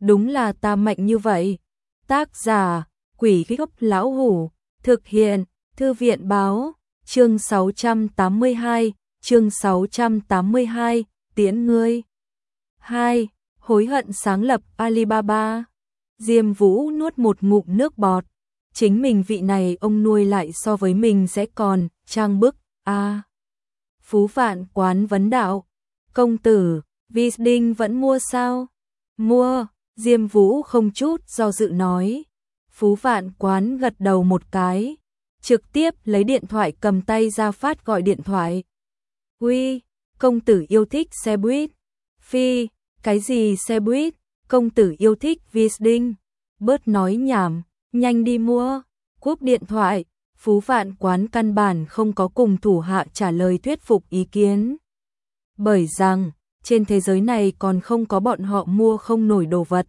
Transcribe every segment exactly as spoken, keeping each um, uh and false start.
đúng là ta mạnh như vậy. Tác giả, Quỷ Gốc Lão Hủ, thực hiện, Thư viện báo, chương sáu trăm tám mươi hai, chương sáu trăm tám mươi hai, tiễn ngươi. hai. Hối hận sáng lập Alibaba. Diêm Vũ nuốt một ngụm nước bọt, chính mình vị này ông nuôi lại so với mình sẽ còn trang bức a. À. Phú Vạn Quán vấn đạo, công tử, Visding vẫn mua sao? Mua, Diêm Vũ không chút do dự nói. Phú Vạn Quán gật đầu một cái, trực tiếp lấy điện thoại cầm tay ra phát gọi điện thoại. Uy, công tử yêu thích xe buýt. Phi, cái gì xe buýt? Công tử yêu thích Visding. Bớt nói nhảm, nhanh đi mua. Cúp điện thoại, Phú Vạn Quán căn bản không có cùng thủ hạ trả lời thuyết phục ý kiến. Bởi rằng, trên thế giới này còn không có bọn họ mua không nổi đồ vật.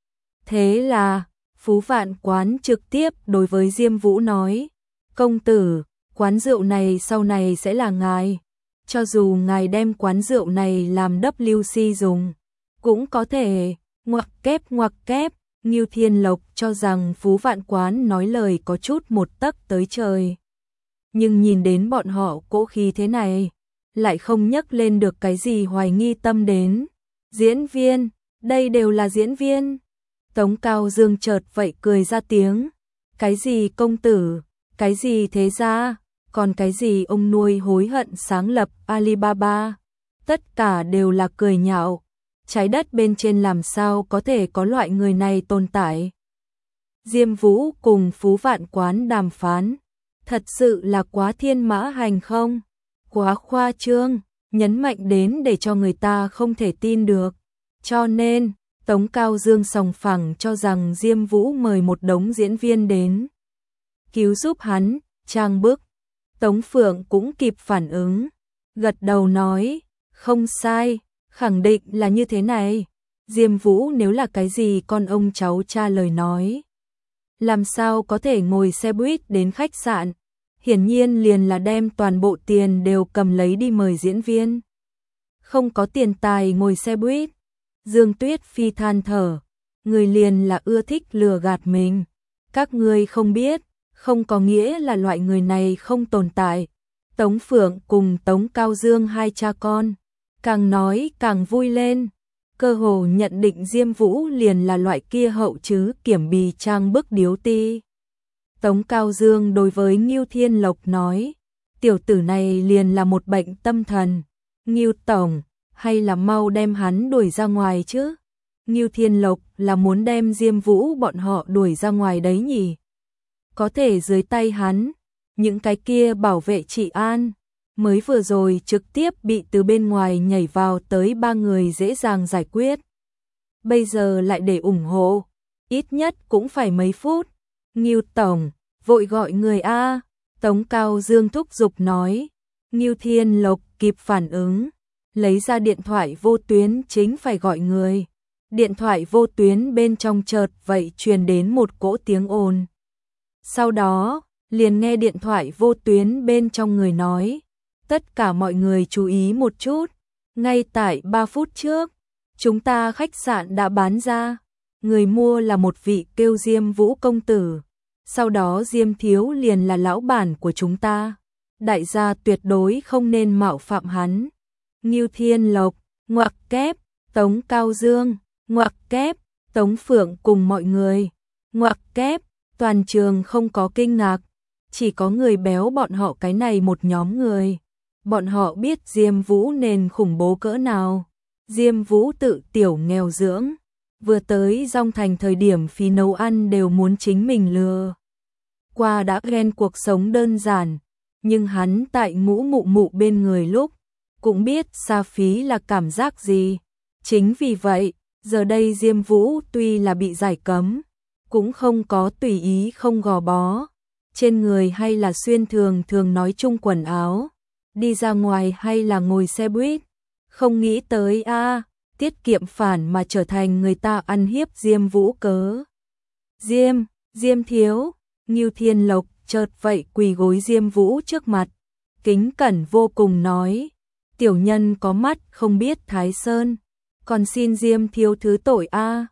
Thế là, Phú Vạn Quán trực tiếp đối với Diêm Vũ nói, công tử, quán rượu này sau này sẽ là ngài. Cho dù ngài đem quán rượu này làm W C dùng, cũng có thể, ngoặc kép ngoặc kép. Ngưu Thiên Lộc cho rằng Phú Vạn Quán nói lời có chút một tấc tới trời. Nhưng nhìn đến bọn họ cỗ khí thế này, lại không nhắc lên được cái gì hoài nghi tâm đến. Diễn viên, đây đều là diễn viên. Tống Cao Dương chợt vậy cười ra tiếng. Cái gì công tử, cái gì thế gia, còn cái gì ông nuôi hối hận sáng lập Alibaba. Tất cả đều là cười nhạo. Trái đất bên trên làm sao có thể có loại người này tồn tại. Diêm Vũ cùng Phú Vạn Quán đàm phán, thật sự là quá thiên mã hành không? Quá khoa trương, nhấn mạnh đến để cho người ta không thể tin được. Cho nên, Tống Cao Dương sòng phẳng cho rằng Diêm Vũ mời một đống diễn viên đến cứu giúp hắn, trang bức. Tống Phượng cũng kịp phản ứng, gật đầu nói, không sai. Khẳng định là như thế này. Diêm Vũ nếu là cái gì con ông cháu cha lời nói, làm sao có thể ngồi xe buýt đến khách sạn? Hiển nhiên liền là đem toàn bộ tiền đều cầm lấy đi mời diễn viên. Không có tiền tài ngồi xe buýt. Dương Tuyết Phi than thở, người liền là ưa thích lừa gạt mình. Các ngươi không biết, không có nghĩa là loại người này không tồn tại. Tống Phượng cùng Tống Cao Dương hai cha con càng nói càng vui lên, cơ hồ nhận định Diêm Vũ liền là loại kia hậu chứ kiểm bì trang bức điếu ti. Tống Cao Dương đối với Ngưu Thiên Lộc nói, tiểu tử này liền là một bệnh tâm thần. Ngưu tổng, hay là mau đem hắn đuổi ra ngoài chứ? Ngưu Thiên Lộc là muốn đem Diêm Vũ bọn họ đuổi ra ngoài đấy nhỉ? Có thể dưới tay hắn, những cái kia bảo vệ trị an mới vừa rồi trực tiếp bị từ bên ngoài nhảy vào tới ba người dễ dàng giải quyết. Bây giờ lại để ủng hộ, ít nhất cũng phải mấy phút. Ngưu tổng, vội gọi người a. Tống Cao Dương thúc giục nói. Ngưu Thiên Lộc kịp phản ứng, lấy ra điện thoại vô tuyến chính phải gọi người. Điện thoại vô tuyến bên trong chợt vậy truyền đến một cỗ tiếng ồn. Sau đó, liền nghe điện thoại vô tuyến bên trong người nói, tất cả mọi người chú ý một chút, ngay tại ba phút trước, chúng ta khách sạn đã bán ra, người mua là một vị kêu Diêm Vũ công tử, sau đó Diêm thiếu liền là lão bản của chúng ta, đại gia tuyệt đối không nên mạo phạm hắn. Ngưu Thiên Lộc, ngoặc kép, Tống Cao Dương, ngoặc kép, Tống Phượng cùng mọi người, ngoặc kép, toàn trường không có kinh ngạc, chỉ có người béo bọn họ cái này một nhóm người. Bọn họ biết Diêm Vũ nền khủng bố cỡ nào. Diêm Vũ tự tiểu nghèo dưỡng, vừa tới Dong Thành thời điểm phí nấu ăn đều muốn chính mình lừa. Qua đã ghen cuộc sống đơn giản, nhưng hắn tại ngũ mụ mụ bên người lúc, cũng biết xa phí là cảm giác gì. Chính vì vậy, giờ đây Diêm Vũ tuy là bị giải cấm, cũng không có tùy ý không gò bó. Trên người hay là xuyên thường thường nói chung quần áo, đi ra ngoài hay là ngồi xe buýt. Không nghĩ tới a à, tiết kiệm phản mà trở thành người ta ăn hiếp Diêm Vũ cớ. Diêm, Diêm thiếu, Ngưu Thiên Lộc chợt vậy quỳ gối Diêm Vũ trước mặt, kính cẩn vô cùng nói, tiểu nhân có mắt không biết Thái Sơn, còn xin Diêm thiếu thứ tội a.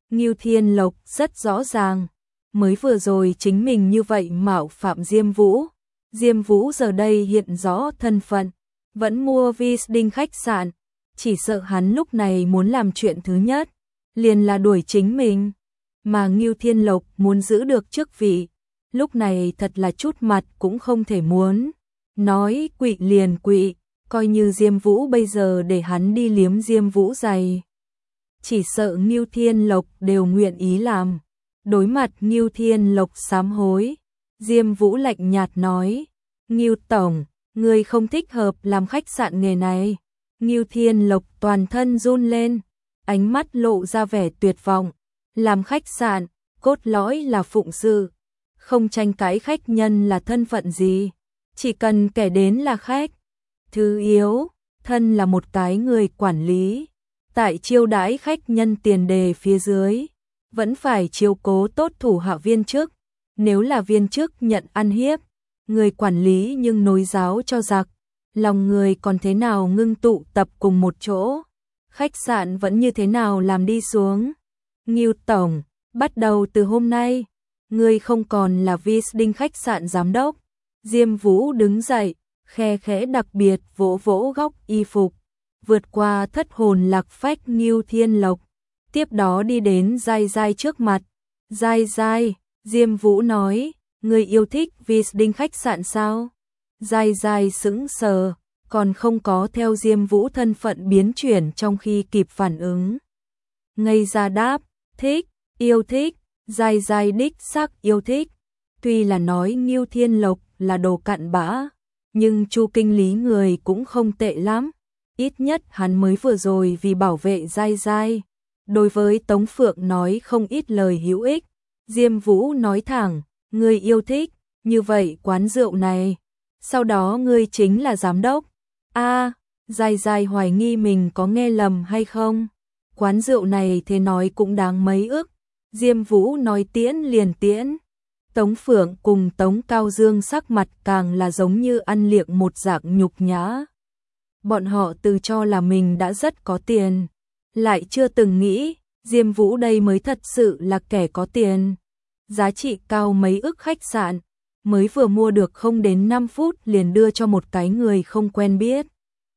Ngưu Thiên Lộc rất rõ ràng, mới vừa rồi chính mình như vậy mạo phạm Diêm Vũ. Diêm Vũ giờ đây hiện rõ thân phận, vẫn mua Visding khách sạn, chỉ sợ hắn lúc này muốn làm chuyện thứ nhất, liền là đuổi chính mình. Mà Ngưu Thiên Lộc muốn giữ được chức vị, lúc này thật là chút mặt cũng không thể muốn. Nói quỵ liền quỵ, coi như Diêm Vũ bây giờ để hắn đi liếm Diêm Vũ giày, chỉ sợ Ngưu Thiên Lộc đều nguyện ý làm. Đối mặt Ngưu Thiên Lộc sám hối, Diêm Vũ lạnh nhạt nói, Ngưu Tổng, người không thích hợp làm khách sạn nghề này. Ngưu Thiên Lộc toàn thân run lên, ánh mắt lộ ra vẻ tuyệt vọng. Làm khách sạn, cốt lõi là phụng sự, không tranh cãi khách nhân là thân phận gì, chỉ cần kẻ đến là khách. Thứ yếu, thân là một cái người quản lý, tại chiêu đãi khách nhân tiền đề phía dưới, vẫn phải chiếu cố tốt thủ hạ viên chức. Nếu là viên chức nhận ăn hiếp, người quản lý nhưng nối giáo cho giặc, lòng người còn thế nào ngưng tụ tập cùng một chỗ, khách sạn vẫn như thế nào làm đi xuống. Ngưu Tổng, bắt đầu từ hôm nay, người không còn là Visding khách sạn giám đốc. Diêm Vũ đứng dậy, khe khẽ đặc biệt vỗ vỗ góc y phục, vượt qua thất hồn lạc phách Ngưu Thiên Lộc, tiếp đó đi đến Giai Giai trước mặt. Giai Giai, Diêm Vũ nói, người yêu thích Visding khách sạn sao? Giai Giai sững sờ, còn không có theo Diêm Vũ thân phận biến chuyển trong khi kịp phản ứng. Ngây ra đáp, thích, yêu thích, Giai Giai đích xác yêu thích. Tuy là nói Ngưu Thiên Lộc là đồ cặn bã, nhưng Chu kinh lý người cũng không tệ lắm. Ít nhất hắn mới vừa rồi vì bảo vệ Giai Giai, đối với Tống Phượng nói không ít lời hữu ích. Diêm Vũ nói thẳng, ngươi yêu thích, như vậy quán rượu này, sau đó ngươi chính là giám đốc. A, à, Giai Giai hoài nghi mình có nghe lầm hay không. Quán rượu này thế nói cũng đáng mấy ức. Diêm Vũ nói tiễn liền tiễn. Tống Phượng cùng Tống Cao Dương sắc mặt càng là giống như ăn liệng một dạng nhục nhã. Bọn họ tự cho là mình đã rất có tiền, lại chưa từng nghĩ Diêm Vũ đây mới thật sự là kẻ có tiền. Giá trị cao mấy ức khách sạn, mới vừa mua được không đến năm phút liền đưa cho một cái người không quen biết,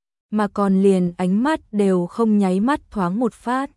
mà còn liền ánh mắt đều không nháy mắt thoáng một phát.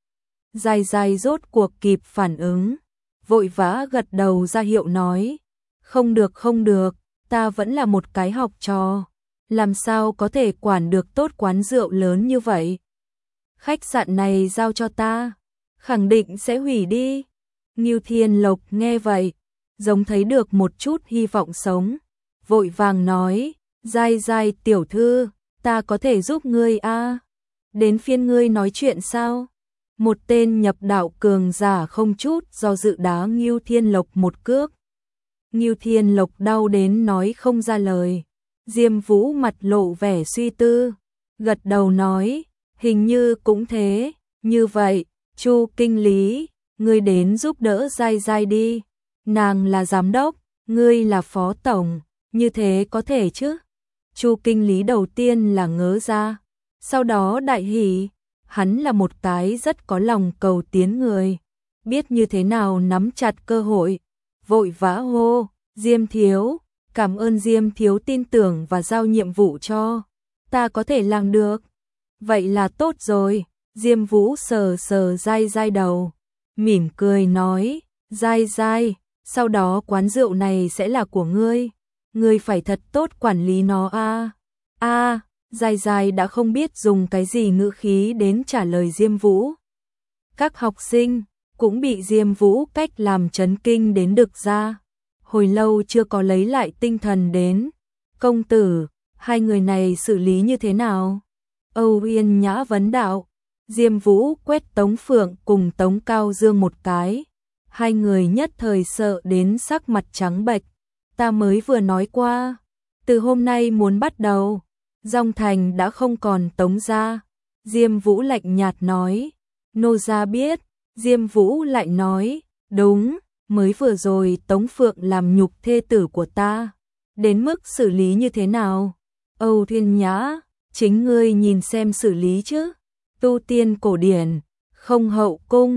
Giai Giai rốt cuộc kịp phản ứng, vội vã gật đầu ra hiệu nói, không được không được, ta vẫn là một cái học trò, làm sao có thể quản được tốt quán rượu lớn như vậy. Khách sạn này giao cho ta, khẳng định sẽ hủy đi. Ngưu Thiên Lộc nghe vậy, giống thấy được một chút hy vọng sống, vội vàng nói, Giai Giai tiểu thư, ta có thể giúp ngươi a. À? Đến phiên ngươi nói chuyện sao? Một tên nhập đạo cường giả không chút do dự đá Ngưu Thiên Lộc một cước. Ngưu Thiên Lộc đau đến nói không ra lời. Diêm Vũ mặt lộ vẻ suy tư, gật đầu nói, hình như cũng thế, như vậy, Chu kinh lý, ngươi đến giúp đỡ Giai Giai đi, nàng là giám đốc, ngươi là phó tổng, như thế có thể chứ? Chu kinh lý đầu tiên là ngớ ra, sau đó đại hỉ, hắn là một cái rất có lòng cầu tiến người, biết như thế nào nắm chặt cơ hội, vội vã hô, Diêm thiếu, cảm ơn Diêm thiếu tin tưởng và giao nhiệm vụ cho, ta có thể làm được. Vậy là tốt rồi. Diêm Vũ sờ sờ Giai Giai đầu, mỉm cười nói, Giai Giai, sau đó quán rượu này sẽ là của ngươi, ngươi phải thật tốt quản lý nó a. A, Giai Giai đã không biết dùng cái gì ngữ khí đến trả lời Diêm Vũ. Các học sinh cũng bị Diêm Vũ cách làm chấn kinh đến đực ra, hồi lâu chưa có lấy lại tinh thần đến. Công tử, hai người này xử lý như thế nào? Âu Uyên Nhã vấn đạo. Diêm Vũ quét Tống Phượng cùng Tống Cao Dương một cái, hai người nhất thời sợ đến sắc mặt trắng bệch. Ta mới vừa nói qua, từ hôm nay muốn bắt đầu, Dòng Thành đã không còn Tống gia. Diêm Vũ lạnh nhạt nói, nô gia biết. Diêm Vũ lại nói, đúng, mới vừa rồi Tống Phượng làm nhục thê tử của ta, đến mức xử lý như thế nào? Âu Thiên Nhã, chính ngươi nhìn xem xử lý chứ. Tu tiên cổ điển, không hậu cung,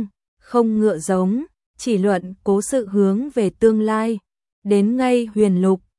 không ngựa giống, chỉ luận cố sự hướng về tương lai. Đến ngay huyền lục,